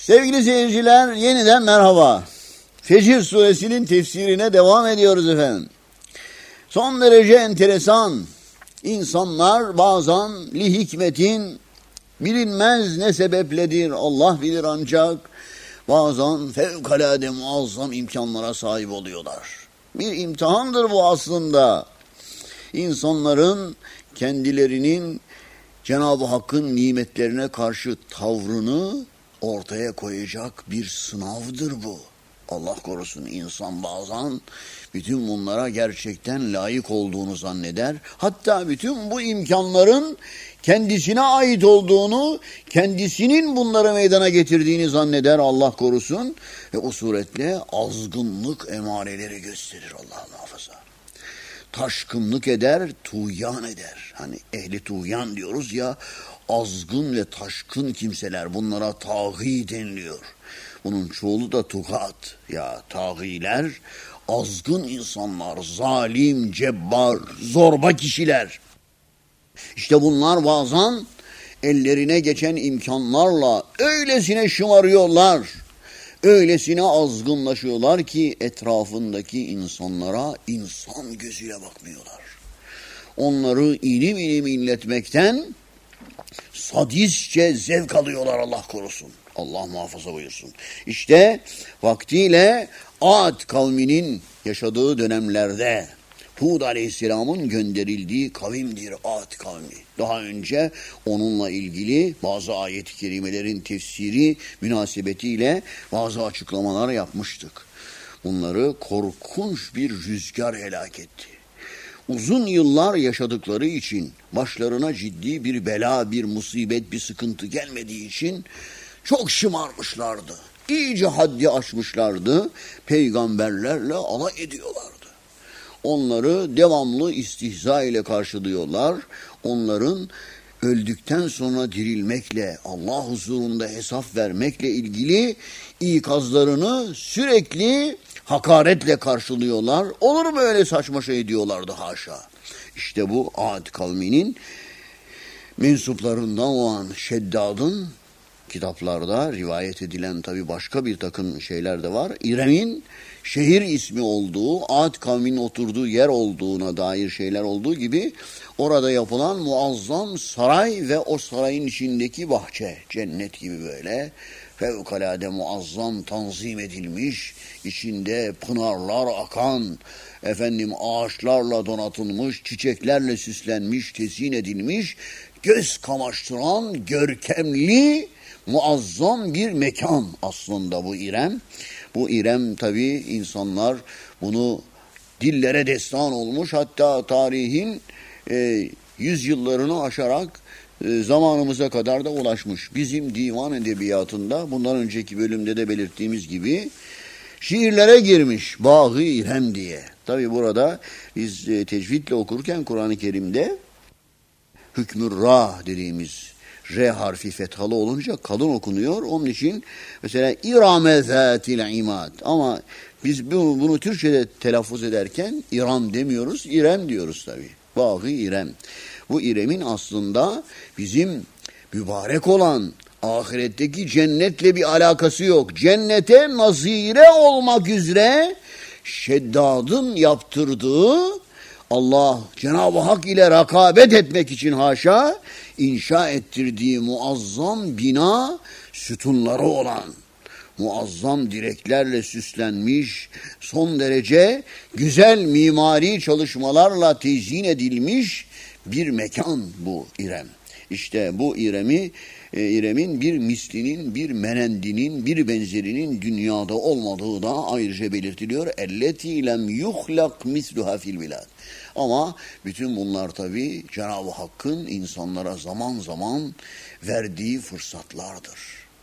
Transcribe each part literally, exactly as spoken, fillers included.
Sevgili seyirciler, yeniden merhaba. Fecr suresinin tefsirine devam ediyoruz efendim. Son derece enteresan. İnsanlar bazen li hikmetin bilinmez ne sebepledir Allah bilir ancak bazen fevkalade muazzam imkanlara sahip oluyorlar. Bir imtihandır bu aslında. İnsanların kendilerinin Cenab-ı Hakk'ın nimetlerine karşı tavrını ortaya koyacak bir sınavdır bu. Allah korusun, insan bazen bütün bunlara gerçekten layık olduğunu zanneder. Hatta bütün bu imkanların kendisine ait olduğunu, kendisinin bunları meydana getirdiğini zanneder, Allah korusun. Ve o suretle azgınlık emareleri gösterir, Allah muhafaza. Taşkınlık eder, tuğyan eder. Hani ehli tuğyan diyoruz ya, azgın ve taşkın kimseler, bunlara tağî deniliyor. Bunun çoğulu da tugat. Ya tağiler, azgın insanlar, zalim, cebbar, zorba kişiler. İşte bunlar bazen ellerine geçen imkanlarla öylesine şımarıyorlar, öylesine azgınlaşıyorlar ki etrafındaki insanlara insan gözüyle bakmıyorlar. Onları ilim ilim inletmekten sadistçe zevk alıyorlar, Allah korusun. Allah muhafaza buyursun. İşte vaktiyle Ad kavminin yaşadığı dönemlerde Hud aleyhisselamın gönderildiği kavimdir Ad kavmi. Daha önce onunla ilgili bazı ayet-i kerimelerin tefsiri münasebetiyle bazı açıklamalar yapmıştık. Bunları korkunç bir rüzgar helak etti. Uzun yıllar yaşadıkları için, başlarına ciddi bir bela, bir musibet, bir sıkıntı gelmediği için çok şımarmışlardı. İyice haddi aşmışlardı. Peygamberlerle alay ediyorlardı. Onları devamlı istihza ile karşılıyorlar. Onların öldükten sonra dirilmekle, Allah huzurunda hesap vermekle ilgili ikazlarını sürekli hakaretle karşılıyorlar. Olur mu öyle saçma şey diyorlardı, haşa. İşte bu Ad kavminin mensuplarından olan Şeddad'ın kitaplarda rivayet edilen tabii başka bir takım şeyler de var. İrem'in şehir ismi olduğu, Ad kavminin oturduğu yer olduğuna dair şeyler olduğu gibi orada yapılan muazzam saray ve o sarayın içindeki bahçe, cennet gibi böyle fevkalade muazzam tanzim edilmiş, içinde pınarlar akan, efendim ağaçlarla donatılmış, çiçeklerle süslenmiş, tezyin edilmiş, göz kamaştıran, görkemli, muazzam bir mekan aslında bu İrem. Bu İrem tabii insanlar bunu dillere destan olmuş, hatta tarihin e, yüzyıllarını aşarak e, zamanımıza kadar da ulaşmış. Bizim divan edebiyatında bundan önceki bölümde de belirttiğimiz gibi şiirlere girmiş Bağı İrem diye. Tabii burada biz e, tecvidle okurken Kur'an-ı Kerim'de hükmü ra dediğimiz R harfi fethalı olunca kalın okunuyor. Onun için mesela İrame zâtil imad. Ama biz bunu, bunu Türkçe'de telaffuz ederken İram demiyoruz, İrem diyoruz tabii. Bağı İrem. Bu İrem'in aslında bizim mübarek olan ahiretteki cennetle bir alakası yok. Cennete nazire olmak üzere Şeddad'ın yaptırdığı, Allah Cenab-ı Hak ile rakabet etmek için haşa inşa ettirdiği muazzam bina, sütunları olan, muazzam direklerle süslenmiş, son derece güzel mimari çalışmalarla tezyin edilmiş bir mekan bu İrem. İşte bu İrem'i, e, İrem'in bir mislinin, bir menendinin, bir benzerinin dünyada olmadığı da ayrıca belirtiliyor. Elleti lem yuhlak misluha fil bilad. Ama bütün bunlar tabii Cenab-ı Hakk'ın insanlara zaman zaman verdiği fırsatlardır.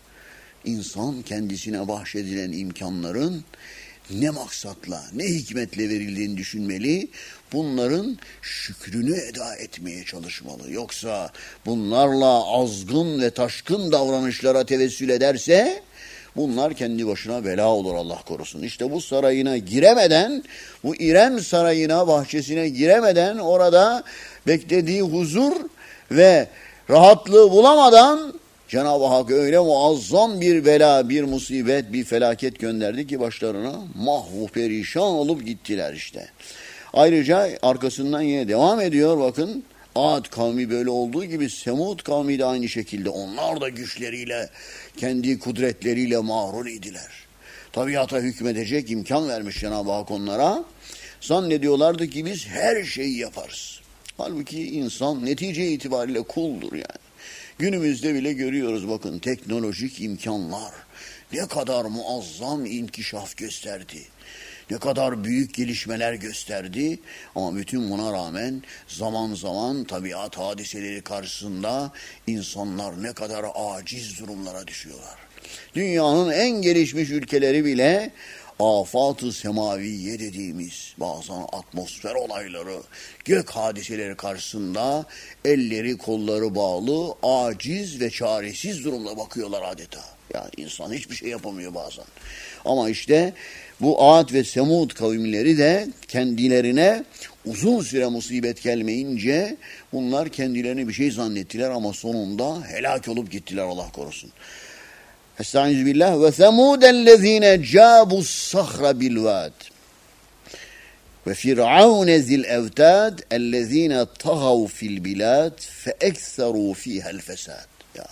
İnsan kendisine bahşedilen imkanların ne maksatla, ne hikmetle verildiğini düşünmeli, bunların şükrünü eda etmeye çalışmalı. Yoksa bunlarla azgın ve taşkın davranışlara tevessül ederse bunlar kendi başına bela olur, Allah korusun. İşte bu sarayına giremeden, bu İrem sarayına, bahçesine giremeden, orada beklediği huzur ve rahatlığı bulamadan Cenab-ı Hak öyle muazzam bir bela, bir musibet, bir felaket gönderdi ki başlarına mahvu perişan olup gittiler işte. Ayrıca arkasından yine devam ediyor bakın. Ad kavmi böyle olduğu gibi Semud kavmi de aynı şekilde. Onlar da güçleriyle, kendi kudretleriyle mağrur idiler. Tabiata hükmedecek imkan vermiş Cenab-ı Hak onlara. Zannediyorlardı ki biz her şeyi yaparız. Halbuki insan netice itibariyle kuldur yani. Günümüzde bile görüyoruz bakın teknolojik imkanlar ne kadar muazzam inkişaf gösterdi. Ne kadar büyük gelişmeler gösterdi ama bütün buna rağmen zaman zaman tabiat hadiseleri karşısında insanlar ne kadar aciz durumlara düşüyorlar. Dünyanın en gelişmiş ülkeleri bile afat-ı semaviye dediğimiz bazen atmosfer olayları, gök hadiseleri karşısında elleri kolları bağlı, aciz ve çaresiz durumla bakıyorlar adeta. Yani insan hiçbir şey yapamıyor bazen. Ama işte bu Ad ve Semud kavimleri de kendilerine uzun süre musibet gelmeyince bunlar kendilerini bir şey zannettiler ama sonunda helak olup gittiler Allah korusun. Estaizu billah ve semudellezine cabus sahra bilvad ve firavun zil evtad ellezine tağav fil bilad fe ekseru fihel fesad. Ya.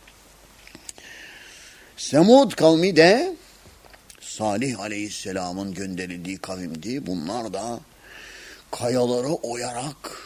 Semud kavmi de Salih aleyhisselamın gönderildiği kavimdi. Bunlar da kayaları oyarak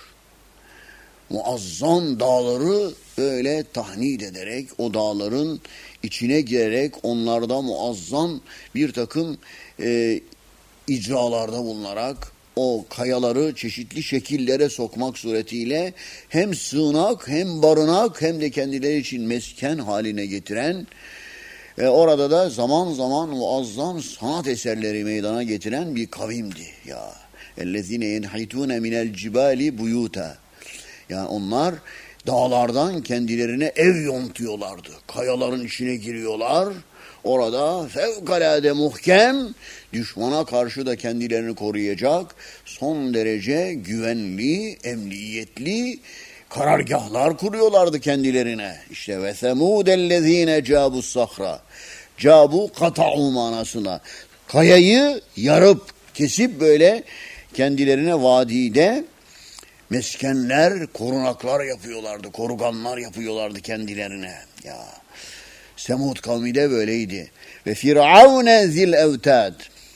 muazzam dağları böyle tahnid ederek o dağların içine girerek onlarda muazzam bir takım e, icralarda bulunarak o kayaları çeşitli şekillere sokmak suretiyle hem sığınak hem barınak hem de kendileri için mesken haline getiren ve orada da zaman zaman muazzam sanat eserleri meydana getiren bir kavimdi. Ya ellezine yenhitune minel cibali buyuta. Yani onlar dağlardan kendilerine ev yontuyorlardı. Kayaların içine giriyorlar. Orada fevkalade muhkem, düşmana karşı da kendilerini koruyacak, son derece güvenli, emniyetli karargahlar kuruyorlardı kendilerine. İşte ve semudellezine cabus sahra. Cabu kata'u manasına. Kayayı yarıp, kesip böyle kendilerine vadide meskenler, korunaklar yapıyorlardı, koruganlar yapıyorlardı kendilerine. Ya Semud kavmi de böyleydi. Ve firavune zil evtad.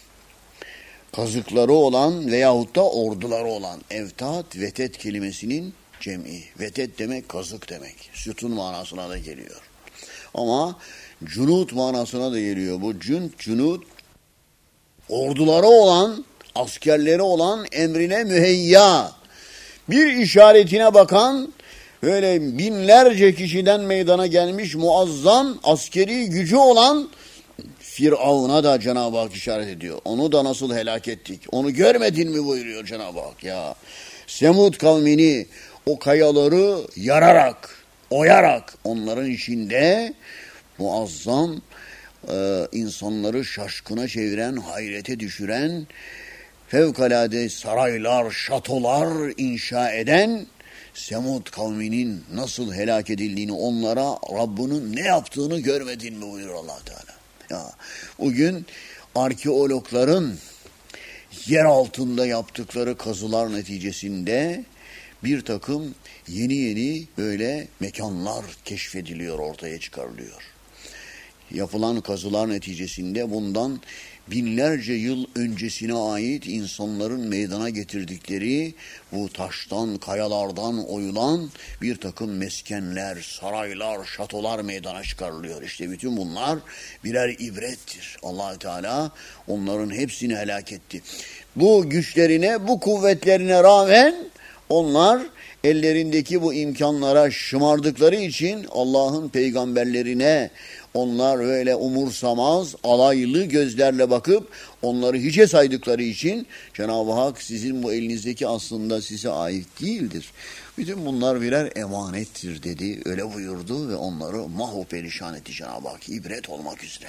Kazıkları olan veyahut da orduları olan. Evtad, vetet kelimesinin cem'i. Vetet demek kazık demek. Sütun manasına da geliyor. Ama cunut manasına da geliyor. Bu cünt, cunut orduları olan, askerleri olan emrine müheyya. Bir işaretine bakan böyle binlerce kişiden meydana gelmiş muazzam askeri gücü olan Firavun'a da Cenab-ı Hak işaret ediyor. Onu da nasıl helak ettik? Onu görmedin mi buyuruyor Cenab-ı Hak ya. Semud kavmini o kayaları yararak, oyarak onların içinde muazzam e, insanları şaşkına çeviren, hayrete düşüren fevkalade saraylar, şatolar inşa eden Semud kavminin nasıl helak edildiğini onlara Rabbinin ne yaptığını görmedin mi buyuruyor Allah Teala. Ya, bugün arkeologların yer altında yaptıkları kazılar neticesinde bir takım yeni yeni böyle mekanlar keşfediliyor, ortaya çıkarılıyor. Yapılan kazılar neticesinde bundan binlerce yıl öncesine ait insanların meydana getirdikleri bu taştan, kayalardan oyulan bir takım meskenler, saraylar, şatolar meydana çıkarılıyor. İşte bütün bunlar birer ibrettir. Allah Teala onların hepsini helak etti. Bu güçlerine, bu kuvvetlerine rağmen onlar ellerindeki bu imkanlara şımardıkları için Allah'ın peygamberlerine onlar öyle umursamaz, alaylı gözlerle bakıp onları hiçe saydıkları için Cenab-ı Hak sizin bu elinizdeki aslında size ait değildir. Bütün bunlar birer emanettir dedi. Öyle buyurdu ve onları mahvu perişan etti Cenab-ı Hak. İbret olmak üzere.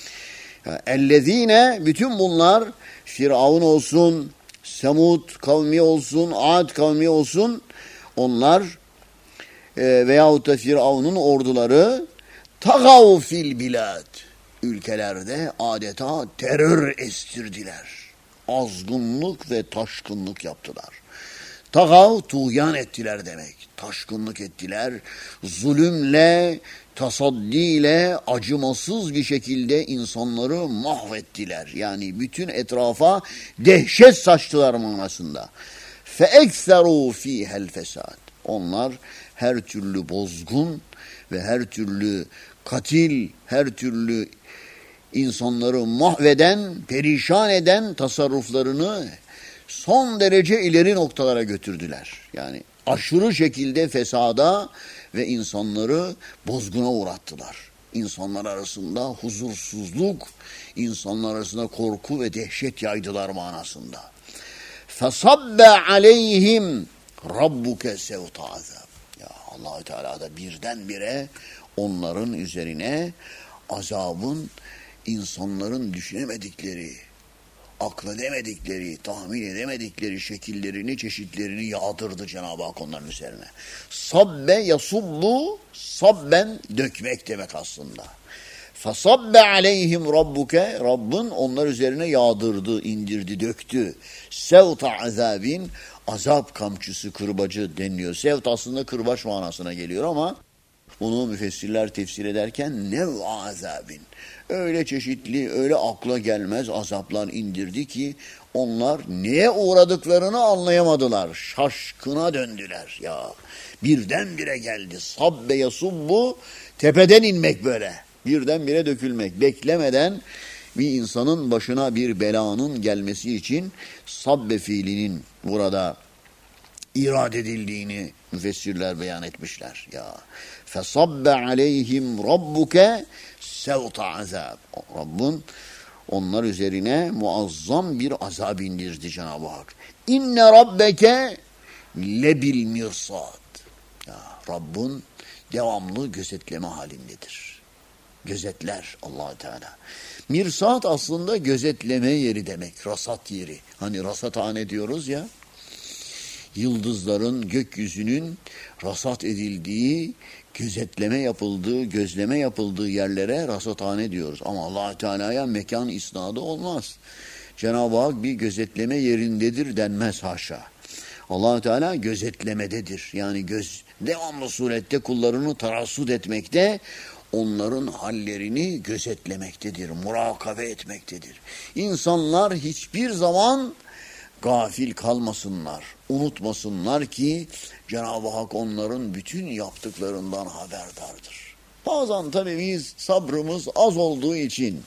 Ellezine bütün bunlar Firavun olsun, Semud kavmi olsun, Ad kavmi olsun onlar e, veyahut da Firavun'un orduları Tagav fil bilad. Ülkelerde adeta terör estirdiler. Azgınlık ve taşkınlık yaptılar. Tagav, tuğyan ettiler demek. Taşkınlık ettiler. Zulümle, tasaddiyle, acımasız bir şekilde insanları mahvettiler. Yani bütün etrafa dehşet saçtılar manasında. فَاَكْثَرُوا ف۪يهَا الْفَسَادِ. Onlar her türlü bozgun ve her türlü katil, her türlü insanları mahveden, perişan eden tasarruflarını son derece ileri noktalara götürdüler. Yani aşırı şekilde fesada ve insanları bozguna uğrattılar. İnsanlar arasında huzursuzluk, insanlar arasında korku ve dehşet yaydılar manasında. فَصَبَّ عَلَيْهِمْ رَبُّكَ سَوْتَ عَذَابٍ. Ya Allah-u Teala da birdenbire onların üzerine azabın insanların düşünemedikleri, akledemedikleri, tahmin edemedikleri şekillerini, çeşitlerini yağdırdı Cenab-ı Hak onların üzerine. Sabbe yasubbu, sabben dökmek demek aslında. Fasabbe aleyhim rabbuke, Rabbin onlar üzerine yağdırdı, indirdi, döktü. Sevta azabin, azap kamçısı, kırbacı deniliyor. Sevt aslında kırbaç manasına geliyor ama bunu müfessirler tefsir ederken nev azabin. Öyle çeşitli, öyle akla gelmez azaplar indirdi ki onlar neye uğradıklarını anlayamadılar. Şaşkına döndüler ya. Birdenbire geldi. Sabbe yasubbu, tepeden inmek böyle. Birdenbire dökülmek. Beklemeden bir insanın başına bir belanın gelmesi için sabbe fiilinin burada irad edildiğini müfessirler beyan etmişler. Ya fesabbe aleyhim rabbuke sevta azab. Rabbin onlar üzerine muazzam bir azab indirdi Cenab-ı Hak. İnne rabbeke lebil mirsad. Ya Rabbin devamlı gözetleme halindedir. Gözetler Allah Teala. Mirsad aslında gözetleme yeri demek. Rasat yeri. Hani rasathane diyoruz ya. Yıldızların, gökyüzünün rasat edildiği, gözetleme yapıldığı, gözleme yapıldığı yerlere rasathane diyoruz. Ama Allah Teala'ya mekan isnadı olmaz. Cenab-ı Hak bir gözetleme yerindedir denmez haşa. Allah Teala gözetlemededir. Yani göz devamlı surette kullarını tarassut etmekte, onların hallerini gözetlemektedir, murakabe etmektedir. İnsanlar hiçbir zaman gafil kalmasınlar, unutmasınlar ki Cenab-ı Hak onların bütün yaptıklarından haberdardır. Bazen tabii biz sabrımız az olduğu için,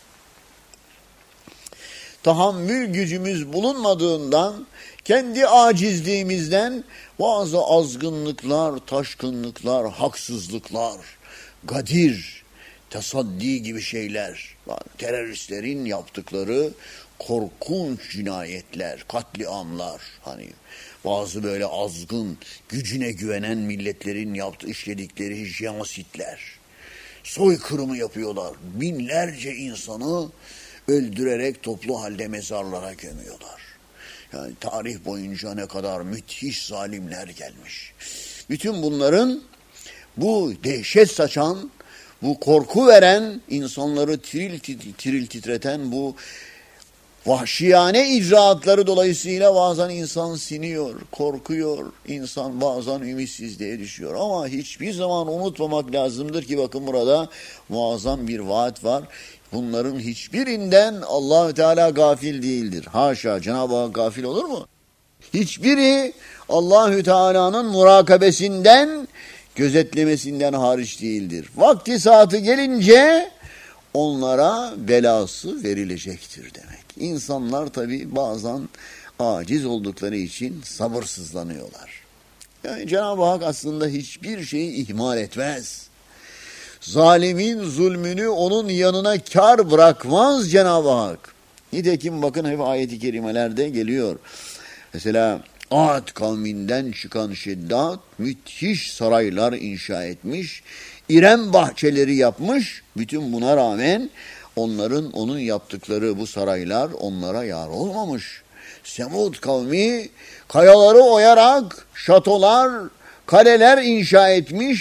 tahammül gücümüz bulunmadığından, kendi acizliğimizden bazı azgınlıklar, taşkınlıklar, haksızlıklar, gadir, tasaddi gibi şeyler, yani teröristlerin yaptıkları korkunç cinayetler, katliamlar, hani bazı böyle azgın, gücüne güvenen milletlerin yaptığı, işledikleri jenasitler, soykırımı yapıyorlar. Binlerce insanı öldürerek toplu halde mezarlara gömüyorlar. Yani tarih boyunca ne kadar müthiş zalimler gelmiş. Bütün bunların bu dehşet saçan, bu korku veren, insanları tiril tiril titreten bu vahşiyane icraatları dolayısıyla bazen insan siniyor, korkuyor, insan bazen ümitsizliğe düşüyor. Ama hiçbir zaman unutmamak lazımdır ki bakın burada muazzam bir vaat var. Bunların hiçbirinden Allah-u Teala gafil değildir. Haşa, Cenab-ı Hak gafil olur mu? Hiçbiri Allah-u Teala'nın murakabesinden, gözetlemesinden hariç değildir. Vakti saati gelince onlara belası verilecektir demek. İnsanlar tabi bazen aciz oldukları için sabırsızlanıyorlar. Yani Cenab-ı Hak aslında hiçbir şeyi ihmal etmez. Zalimin zulmünü onun yanına kar bırakmaz Cenab-ı Hak. Nitekim bakın hep ayet-i kerimelerde geliyor. Mesela Ad kavminden çıkan Şeddat müthiş saraylar inşa etmiş, İrem bahçeleri yapmış. Bütün buna rağmen onların onun yaptıkları bu saraylar onlara yar olmamış. Semud kavmi kayaları oyarak şatolar, kaleler inşa etmiş.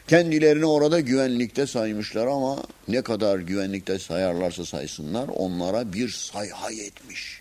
Kendilerini orada güvenlikte saymışlar ama ne kadar güvenlikte sayarlarsa saysınlar onlara bir sayha yetmiş.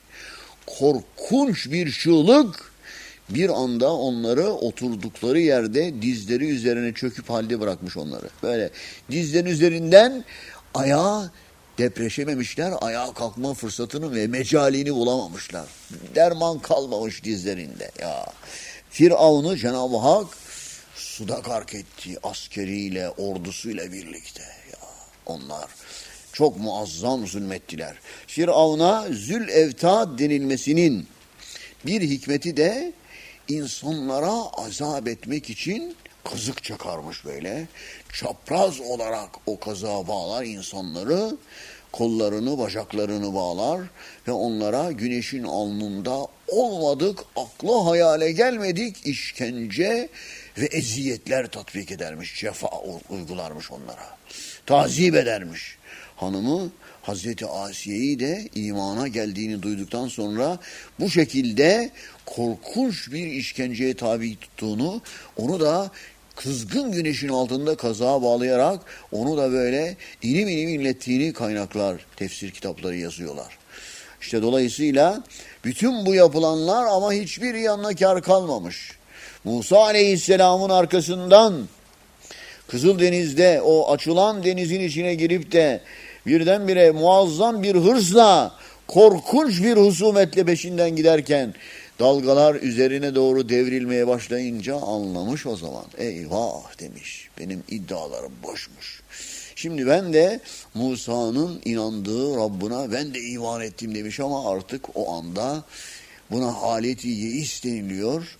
Korkunç bir çığlık bir anda onları oturdukları yerde dizleri üzerine çöküp halde bırakmış onları. Böyle dizlerin üzerinden ayağa depreşememişler, ayağa kalkma fırsatını ve mecalini bulamamışlar. Derman kalmamış dizlerinde. Ya Firavun'u Cenab-ı Hak suda gark etti askeriyle, ordusuyla birlikte. Ya onlar çok muazzam zulmettiler. Firavun'a Zülevtad denilmesinin bir hikmeti de insanlara azap etmek için kazık çakarmış böyle. Çapraz olarak o kazığa bağlar insanları, kollarını, bacaklarını bağlar ve onlara güneşin alnında olmadık, akla hayale gelmedik işkence ve eziyetler tatbik edermiş, cefa uygularmış onlara. Tazip edermiş. Hanımı Hazreti Asiye'yi de imana geldiğini duyduktan sonra bu şekilde korkunç bir işkenceye tabi tuttuğunu, onu da kızgın güneşin altında kazağa bağlayarak onu da böyle inim inim inlettiğini kaynaklar, tefsir kitapları yazıyorlar. İşte dolayısıyla bütün bu yapılanlar ama hiçbir yanına kar kalmamış. Musa Aleyhisselam'ın arkasından Kızıldeniz'de o açılan denizin içine girip de birdenbire muazzam bir hırsla, korkunç bir husumetle peşinden giderken dalgalar üzerine doğru devrilmeye başlayınca anlamış o zaman. Eyvah demiş, benim iddialarım boşmuş. Şimdi ben de Musa'nın inandığı Rabbına ben de iman ettim demiş ama artık o anda buna haleti yeis deniliyor.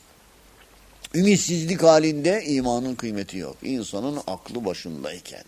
Ümitsizlik halinde imanın kıymeti yok. İnsanın aklı başındayken.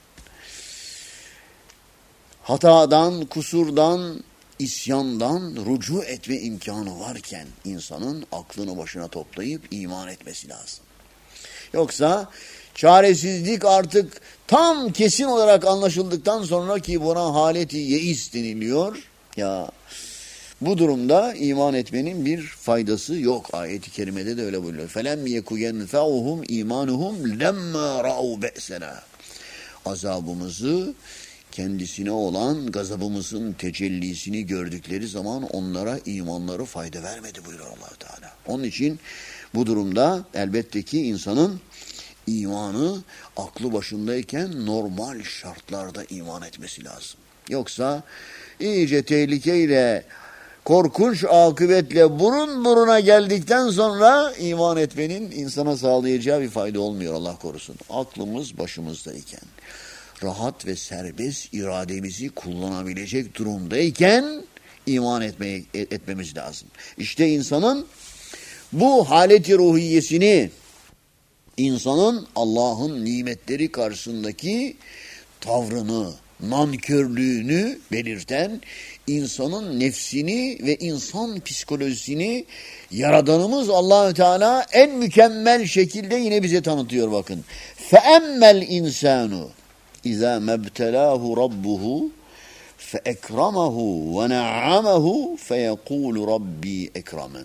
Hatadan, kusurdan, isyandan rucu etme imkanı varken insanın aklını başına toplayıp iman etmesi lazım. Yoksa çaresizlik artık tam kesin olarak anlaşıldıktan sonra ki buna haleti yeis deniliyor. Ya bu durumda iman etmenin bir faydası yok. Ayet-i kerimede de öyle buyuruyor. فَلَمْ يَكُ يَنْفَعُهُمْ اِيمَانُهُمْ لَمَّا رَعُوا بَأْسَنَا. Azabımızı, kendisine olan gazabımızın tecellisini gördükleri zaman onlara imanları fayda vermedi buyuruyor Allah-u Teala. Onun için bu durumda elbette ki insanın imanı aklı başındayken normal şartlarda iman etmesi lazım. Yoksa iyice tehlikeyle, korkunç akıbetle burun buruna geldikten sonra iman etmenin insana sağlayacağı bir fayda olmuyor, Allah korusun. Aklımız başımızdayken, rahat ve serbest irademizi kullanabilecek durumdayken iman etmeye, etmemiz lazım. İşte insanın bu haleti ruhiyesini, insanın Allah'ın nimetleri karşısındaki tavrını, nankörlüğünü belirten, insanın nefsini ve insan psikolojisini Yaradanımız Allah-u Teala en mükemmel şekilde yine bize tanıtıyor bakın. فَاَمَّ الْاِنْسَانُ اِذَا مَبْتَلَاهُ رَبُّهُ فَاَكْرَمَهُ وَنَعَّمَهُ فَيَقُولُ رَبِّي اَكْرَمًا.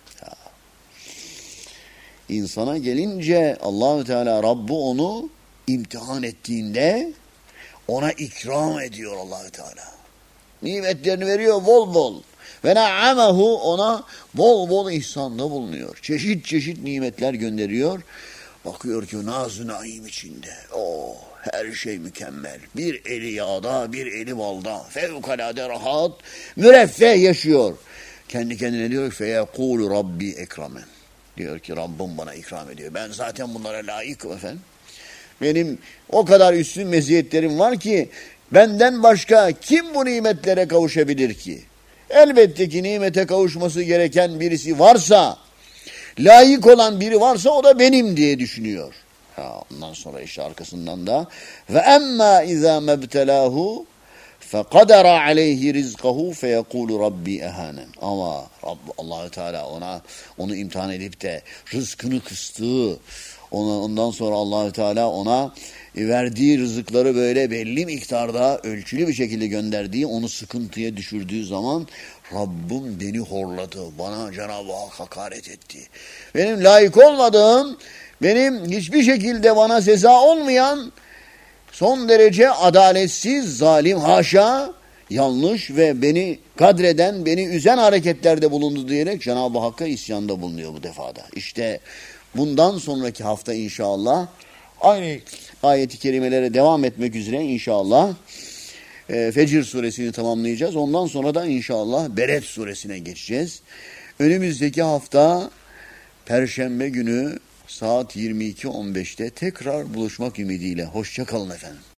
İnsana gelince Allah-u Teala Rabbi onu imtihan ettiğinde ona ikram ediyor Allah-u Teala. Nimetlerini veriyor bol bol. Ve na'amahu, ona bol bol ihsanda bulunuyor. Çeşit çeşit nimetler gönderiyor. Bakıyor ki naz-ı naim içinde. Oh, her şey mükemmel. Bir eli yağda, bir eli balda. Fevkalade rahat, müreffeh yaşıyor. Kendi kendine diyor ki feyekûlü Rabbi ekramen. Diyor ki Rabbim bana ikram ediyor. Ben zaten bunlara layıkım efendim. Benim o kadar üstün meziyetlerim var ki benden başka kim bu nimetlere kavuşabilir ki? Elbette ki nimete kavuşması gereken birisi varsa, layık olan biri varsa o da benim diye düşünüyor. Ha, ondan sonra işte arkasından da ve emma izâ mebtelâhu fekadara aleyhi rizkahu feyekûlu rabbi ehanen. Ama Allah-u Teala ona onu imtihan edip de rızkını kıstığı, ona, ondan sonra Allah-u Teala ona verdiği rızıkları böyle belli miktarda ölçülü bir şekilde gönderdiği, onu sıkıntıya düşürdüğü zaman Rabbim beni horladı, bana Cenab-ı Hak hakaret etti. Benim layık olmadığım, benim hiçbir şekilde bana seza olmayan son derece adaletsiz, zalim, haşa, yanlış ve beni kadreden, beni üzen hareketlerde bulundu diyerek Cenab-ı Hakk'a isyanda bulunuyor bu defada. İşte bundan sonraki hafta inşallah aynı ayet-i kerimelere devam etmek üzere inşallah e, Fecr suresini tamamlayacağız. Ondan sonra da inşallah Beled suresine geçeceğiz. Önümüzdeki hafta Perşembe günü saat yirmi iki on beşte tekrar buluşmak ümidiyle. Hoşça kalın efendim.